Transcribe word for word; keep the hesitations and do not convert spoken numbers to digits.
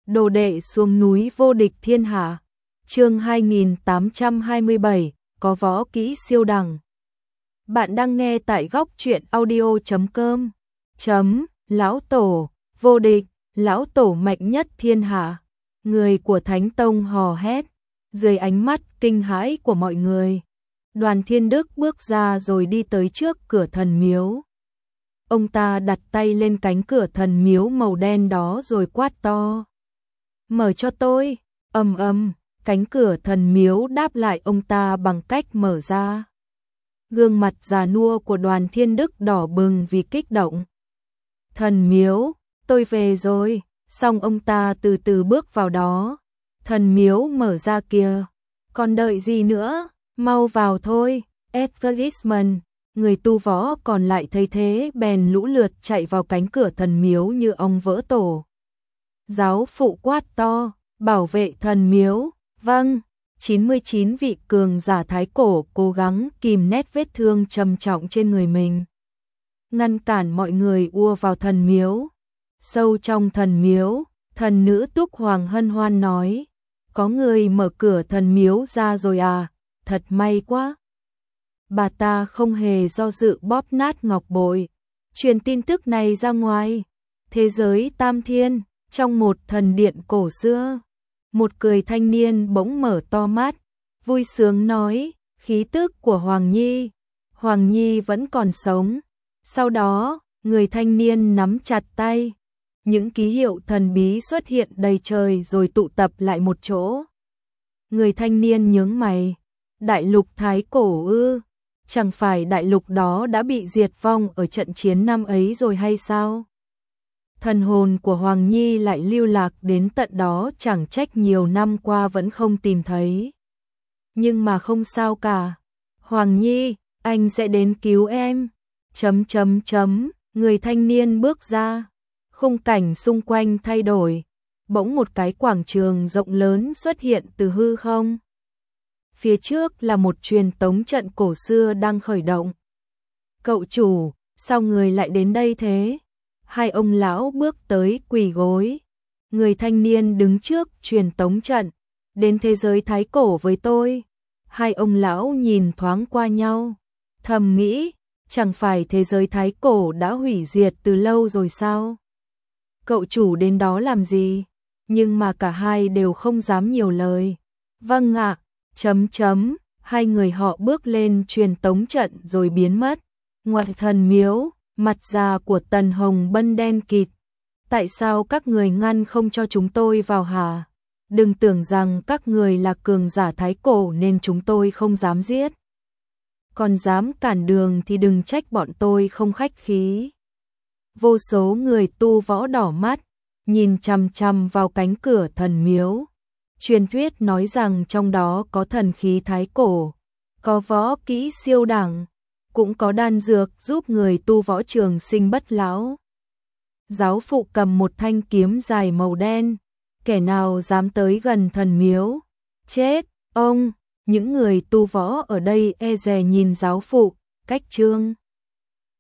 Đồ đệ xuống núi vô địch thiên hạ. Chương hai nghìn tám trăm hai mươi bảy, có võ kỹ siêu đẳng. Bạn đang nghe tại góc truyện audio chấm com. Chấm, lão tổ, vô địch, lão tổ mạnh nhất thiên hạ. Người của Thánh Tông hò hét, dưới ánh mắt kinh hãi của mọi người. Đoàn Thiên Đức bước ra rồi đi tới trước cửa thần miếu. Ông ta đặt tay lên cánh cửa thần miếu màu đen đó rồi quát to. Mở cho tôi, ầm ầm, cánh cửa thần miếu đáp lại ông ta bằng cách mở ra. Gương mặt già nua của Đoàn Thiên Đức đỏ bừng vì kích động. Thần miếu, tôi về rồi, xong ông ta từ từ bước vào đó. Thần miếu mở ra kìa, còn đợi gì nữa, mau vào thôi. Advertisement, người tu võ còn lại thấy thế bèn lũ lượt chạy vào cánh cửa thần miếu như ong vỡ tổ. Giáo phụ quát to, bảo vệ thần miếu, vâng. chín mươi chín vị cường giả thái cổ cố gắng kìm nét vết thương trầm trọng trên người mình, ngăn cản mọi người ùa vào thần miếu. Sâu trong thần miếu, thần nữ Túc Hoàng hân hoan nói, có người mở cửa thần miếu ra rồi à, thật may quá. Bà ta không hề do dự bóp nát ngọc bội, truyền tin tức này ra ngoài. Thế giới Tam Thiên, trong một thần điện cổ xưa, một cười thanh niên bỗng mở to mắt, vui sướng nói, khí tức của Hoàng Nhi, Hoàng Nhi vẫn còn sống. Sau đó, người thanh niên nắm chặt tay, những ký hiệu thần bí xuất hiện đầy trời rồi tụ tập lại một chỗ. Người thanh niên nhướng mày, đại lục thái cổ ư? Chẳng phải đại lục đó đã bị diệt vong ở trận chiến năm ấy rồi hay sao? Thần hồn của Hoàng Nhi lại lưu lạc đến tận đó, chẳng trách nhiều năm qua vẫn không tìm thấy. Nhưng mà không sao cả. Hoàng Nhi, anh sẽ đến cứu em. Chấm chấm chấm, người thanh niên bước ra. Khung cảnh xung quanh thay đổi. Bỗng một cái quảng trường rộng lớn xuất hiện từ hư không. Phía trước là một truyền tống trận cổ xưa đang khởi động. Cậu chủ, sao người lại đến đây thế? Hai ông lão bước tới quỳ gối. Người thanh niên đứng trước truyền tống trận, đến thế giới thái cổ với tôi. Hai ông lão nhìn thoáng qua nhau, thầm nghĩ, chẳng phải thế giới thái cổ đã hủy diệt từ lâu rồi sao? Cậu chủ đến đó làm gì? Nhưng mà cả hai đều không dám nhiều lời. Vâng ạ, chấm chấm, hai người họ bước lên truyền tống trận rồi biến mất. Ngoài thần miếu, mặt già của Tần Hồng Bân đen kịt. Tại sao các người ngăn không cho chúng tôi vào hả? Đừng tưởng rằng các người là cường giả thái cổ nên chúng tôi không dám giết. Còn dám cản đường thì đừng trách bọn tôi không khách khí. Vô số người tu võ đỏ mắt, nhìn chằm chằm vào cánh cửa thần miếu. Truyền thuyết nói rằng trong đó có thần khí thái cổ, có võ kỹ siêu đẳng, cũng có đan dược giúp người tu võ trường sinh bất lão. Giáo phụ cầm một thanh kiếm dài màu đen, kẻ nào dám tới gần thần miếu, chết, ông. Những người tu võ ở đây e dè nhìn giáo phụ, cách trương.